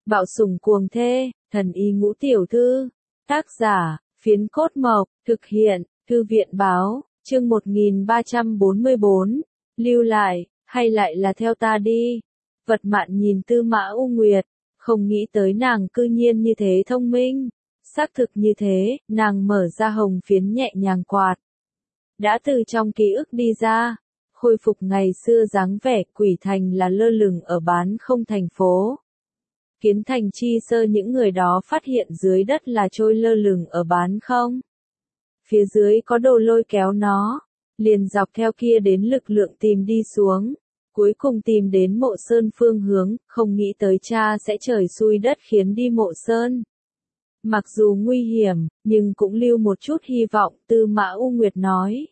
Bạo sủng cuồng thê, thần y ngũ tiểu thư. Tác giả, Phiến Cốt Mộc, thực hiện, Thư viện báo, chương 1344, lưu lại, hay lại là theo ta đi. Vật Mạn nhìn Tư Mã U Nguyệt, không nghĩ tới nàng cư nhiên như thế thông minh. Xác thực như thế, nàng mở ra hồng phiến nhẹ nhàng quạt. Đã từ trong ký ức đi ra, khôi phục ngày xưa dáng vẻ Quỷ Thành là lơ lửng ở bán không thành phố. Kiến Thành chi sơ những người đó phát hiện dưới đất là trôi lơ lửng ở bán không. Phía dưới có đồ lôi kéo nó, liền dọc theo kia đến lực lượng tìm đi xuống. Cuối cùng tìm đến Mộ Sơn phương hướng, không nghĩ tới cha sẽ trời xui đất khiến đi Mộ Sơn. Mặc dù nguy hiểm, nhưng cũng lưu một chút hy vọng, Tư Mã U Nguyệt nói.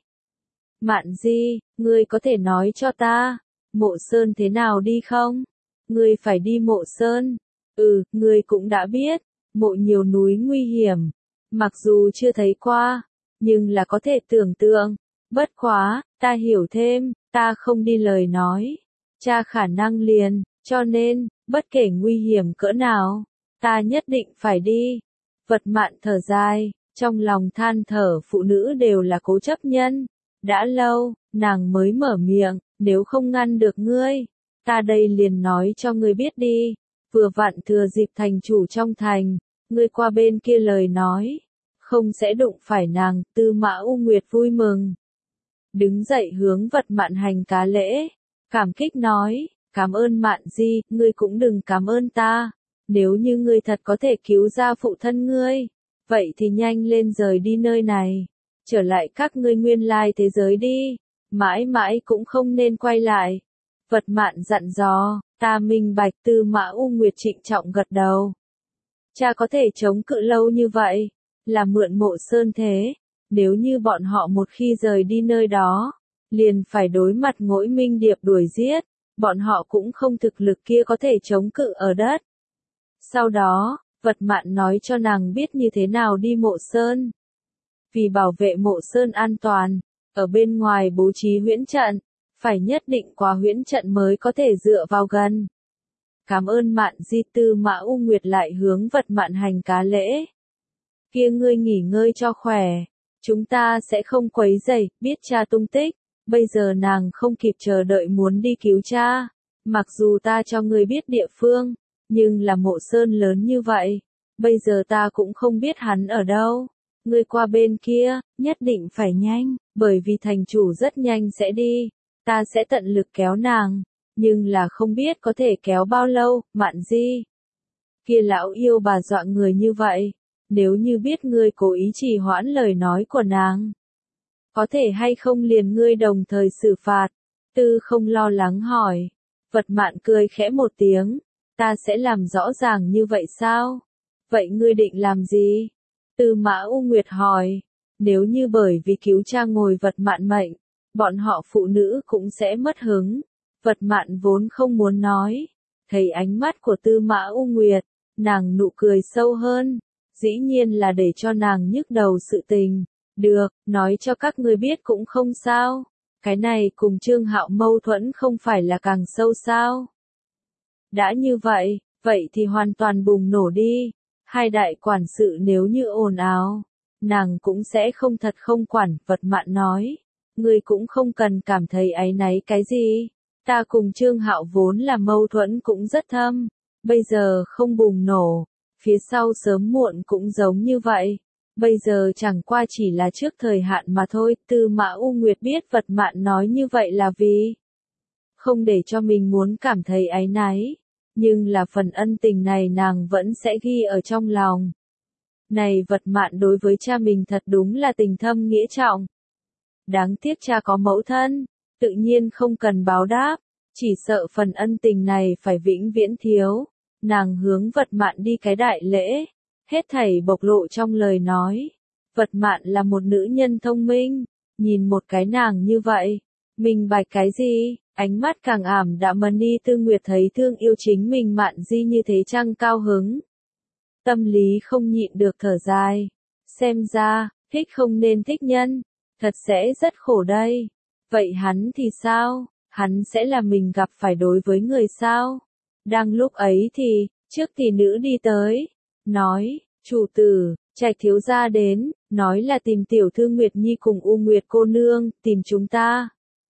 Mạn Di, ngươi có thể nói cho ta, Mộ Sơn thế nào đi không? Ngươi phải đi Mộ Sơn. Ngươi cũng đã biết, mộ nhiều núi nguy hiểm. Mặc dù chưa thấy qua, nhưng là có thể tưởng tượng. Bất quá, ta hiểu thêm, ta không đi lời nói. Cha khả năng liền, cho nên, bất kể nguy hiểm cỡ nào, ta nhất định phải đi. Vật Mạn thở dài, trong lòng than thở phụ nữ đều là cố chấp nhân. Đã lâu, nàng mới mở miệng, nếu không ngăn được ngươi, ta đây liền nói cho ngươi biết đi. Vừa vặn thừa dịp thành chủ trong thành, ngươi qua bên kia lời nói, không sẽ đụng phải nàng. Tư Mã U Nguyệt vui mừng. Đứng dậy hướng Vật Mạn hành cá lễ, cảm kích nói, cảm ơn Mạn Di, ngươi cũng đừng cảm ơn ta. Nếu như ngươi thật có thể cứu ra phụ thân ngươi, vậy thì nhanh lên rời đi nơi này, trở lại các ngươi nguyên lai thế giới đi, mãi mãi cũng không nên quay lại. Vật Mạn dặn dò, ta minh bạch. Tư Mã U Nguyệt trịnh trọng gật đầu. Cha có thể chống cự lâu như vậy, là mượn Mộ Sơn thế, nếu như bọn họ một khi rời đi nơi đó, liền phải đối mặt Ngỗi Minh Điệp đuổi giết, bọn họ cũng không thực lực kia có thể chống cự ở đất. Sau đó, Vật Mạn nói cho nàng biết như thế nào đi Mộ Sơn. Vì bảo vệ Mộ Sơn an toàn, ở bên ngoài bố trí huyễn trận, phải nhất định qua huyễn trận mới có thể dựa vào gần. Cảm ơn Mạn Di. Tư Mã U Nguyệt lại hướng Vật Mạn hành cá lễ. Kia ngươi nghỉ ngơi cho khỏe, chúng ta sẽ không quấy rầy. Biết cha tung tích, bây giờ nàng không kịp chờ đợi muốn đi cứu cha. Mặc dù ta cho ngươi biết địa phương, nhưng là Mộ Sơn lớn như vậy, bây giờ ta cũng không biết hắn ở đâu. Ngươi qua bên kia, nhất định phải nhanh, bởi vì thành chủ rất nhanh sẽ đi, ta sẽ tận lực kéo nàng, nhưng là không biết có thể kéo bao lâu. Mạn Di, kia lão yêu bà dọa người như vậy, nếu như biết ngươi cố ý trì hoãn lời nói của nàng, có thể hay không liền ngươi đồng thời xử phạt. Tư không lo lắng hỏi. Vật Mạn cười khẽ một tiếng, ta sẽ làm rõ ràng như vậy sao? Vậy ngươi định làm gì? Tư Mã U Nguyệt hỏi. Nếu như bởi vì cứu cha ngồi Vật Mạn mệnh, bọn họ phụ nữ cũng sẽ mất hứng. Vật Mạn vốn không muốn nói, thấy ánh mắt của Tư Mã U Nguyệt, nàng nụ cười sâu hơn, dĩ nhiên là để cho nàng nhức đầu sự tình. Được, nói cho các ngươi biết cũng không sao, cái này cùng Trương Hạo mâu thuẫn không phải là càng sâu sao? Đã như vậy, vậy thì hoàn toàn bùng nổ đi. Hai đại quản sự nếu như ồn ào, nàng cũng sẽ không thật không quản. Vật Mạn nói, ngươi cũng không cần cảm thấy áy náy cái gì. Ta cùng Trương Hạo vốn là mâu thuẫn cũng rất thâm, bây giờ không bùng nổ, phía sau sớm muộn cũng giống như vậy. Bây giờ chẳng qua chỉ là trước thời hạn mà thôi. Tư Mã U Nguyệt biết Vật Mạn nói như vậy là vì không để cho mình muốn cảm thấy áy náy, nhưng là phần ân tình này nàng vẫn sẽ ghi ở trong lòng. Này Vật Mạn đối với cha mình thật đúng là tình thâm nghĩa trọng. Đáng tiếc cha có mẫu thân, tự nhiên không cần báo đáp, chỉ sợ phần ân tình này phải vĩnh viễn thiếu. Nàng hướng Vật Mạn đi cái đại lễ, hết thảy bộc lộ trong lời nói. Vật Mạn là một nữ nhân thông minh, nhìn một cái nàng như vậy, mình bạch cái gì, ánh mắt càng ảm đạm. Mani Tư Nguyệt thấy thương yêu chính mình Mạn Di như thế chăng cao hứng. Tâm lý không nhịn được thở dài, xem ra, thích không nên thích nhân, thật sẽ rất khổ đây. Vậy hắn thì sao, hắn sẽ là mình gặp phải đối với người sao? Đang lúc ấy thì, trước tỷ nữ đi tới, nói, chủ tử, Trạch thiếu gia đến, nói là tìm tiểu thư Nguyệt Nhi cùng U Nguyệt cô nương, tìm chúng ta.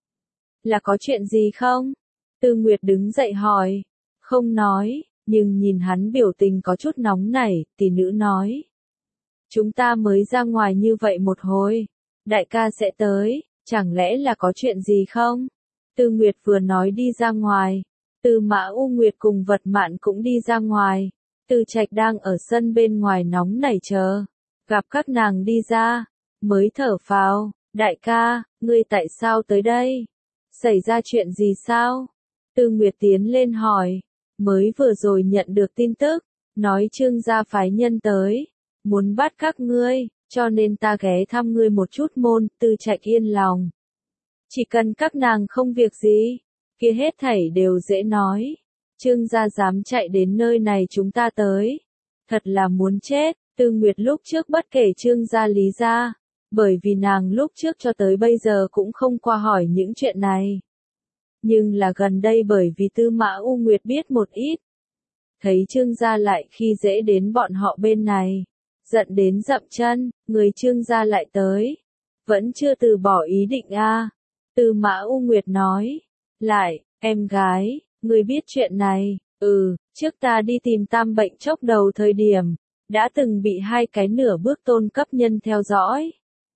Là có chuyện gì không? Tư Nguyệt đứng dậy hỏi, không nói, nhưng nhìn hắn biểu tình có chút nóng nảy, tỷ nữ nói. Chúng ta mới ra ngoài như vậy một hồi, đại ca sẽ tới, chẳng lẽ là có chuyện gì không? Tư Nguyệt vừa nói đi ra ngoài, Tư Mã U Nguyệt cùng Vật Mạn cũng đi ra ngoài, Tư Trạch đang ở sân bên ngoài nóng nảy chờ, gặp các nàng đi ra, mới thở phào, đại ca, ngươi tại sao tới đây? Xảy ra chuyện gì sao? Tư Nguyệt tiến lên hỏi, mới vừa rồi nhận được tin tức, nói Trương gia phái nhân tới, muốn bắt các ngươi, cho nên ta ghé thăm ngươi một chút môn, Tư Trạch yên lòng. Chỉ cần các nàng không việc gì, kia hết thảy đều dễ nói. Trương gia dám chạy đến nơi này chúng ta tới, thật là muốn chết. Tư Nguyệt lúc trước bất kể Trương gia lý gia, bởi vì nàng lúc trước cho tới bây giờ cũng không qua hỏi những chuyện này. Nhưng là gần đây bởi vì Tư Mã U Nguyệt biết một ít, thấy Trương gia lại khi dễ đến bọn họ bên này, giận đến dậm chân, người Trương gia lại tới, vẫn chưa từ bỏ ý định a. Tư Mã U Nguyệt nói, lại, em gái, người biết chuyện này, trước ta đi tìm Tam Bệnh chốc đầu thời điểm, đã từng bị hai cái nửa bước tôn cấp nhân theo dõi.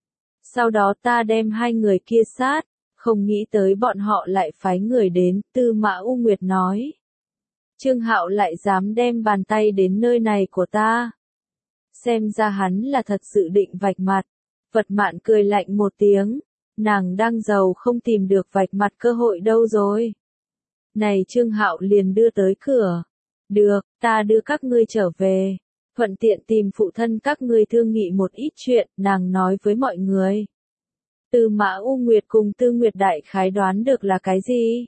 Sau đó ta đem hai người kia sát, không nghĩ tới bọn họ lại phái người đến, Tư Mã U Nguyệt nói. Trương Hạo lại dám đem bàn tay đến nơi này của ta. Xem ra hắn là thật sự định vạch mặt. Vật Mạn cười lạnh một tiếng, nàng đang giàu không tìm được vạch mặt cơ hội đâu rồi. Này Trương Hạo liền đưa tới cửa. Được, ta đưa các ngươi trở về. Thuận tiện tìm phụ thân các ngươi thương nghị một ít chuyện, nàng nói với mọi người. Tư Mã U Nguyệt cùng Tư Nguyệt đại khái đoán được là cái gì?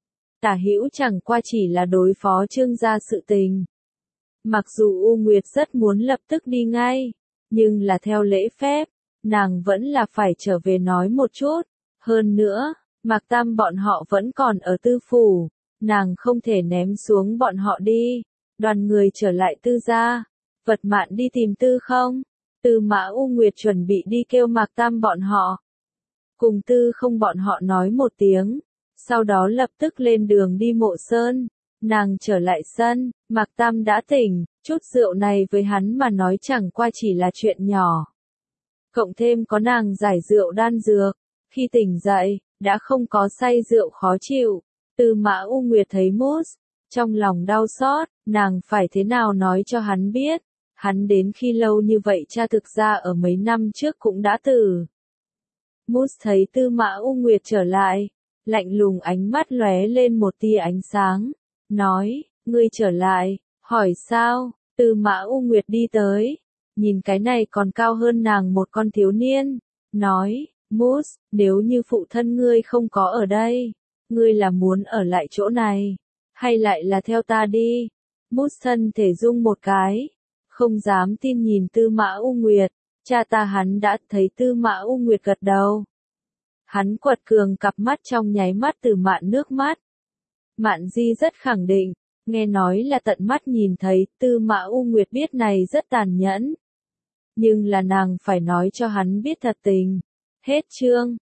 Tả Hữu chẳng qua chỉ là đối phó Trương gia sự tình. Mặc dù U Nguyệt rất muốn lập tức đi ngay, nhưng là theo lễ phép, nàng vẫn là phải trở về nói một chút. Hơn nữa, Mạc Tam bọn họ vẫn còn ở Tư phủ, nàng không thể ném xuống bọn họ đi. Đoàn người trở lại Tư gia. Vật Mạn đi tìm Tư không? Tư Mã U Nguyệt chuẩn bị đi kêu Mạc Tam bọn họ. Cùng Tư không bọn họ nói một tiếng, sau đó lập tức lên đường đi Mộ Sơn. Nàng trở lại sân, Mạc Tam đã tỉnh, chút rượu này với hắn mà nói chẳng qua chỉ là chuyện nhỏ. Cộng thêm có nàng giải rượu đan dược, khi tỉnh dậy, đã không có say rượu khó chịu. Tư Mã U Nguyệt thấy Mousse, trong lòng đau xót, nàng phải thế nào nói cho hắn biết. Hắn đến khi lâu như vậy cha thực ra ở mấy năm trước cũng đã tử. Mousse thấy Tư Mã U Nguyệt trở lại, lạnh lùng ánh mắt lóe lên một tia ánh sáng, nói, ngươi trở lại, hỏi sao? Tư Mã U Nguyệt đi tới, nhìn cái này còn cao hơn nàng một con thiếu niên, nói, Mousse, nếu như phụ thân ngươi không có ở đây, ngươi là muốn ở lại chỗ này, hay lại là theo ta đi? Mousse thân thể rung một cái, không dám tin nhìn Tư Mã U Nguyệt, cha ta hắn đã thấy. Tư Mã U Nguyệt gật đầu. Hắn quật cường cặp mắt trong nháy mắt từ mạn nước mắt. Mạn Di rất khẳng định, nghe nói là tận mắt nhìn thấy. Tư Mã U Nguyệt biết này rất tàn nhẫn. Nhưng là nàng phải nói cho hắn biết thật tình. Hết chương.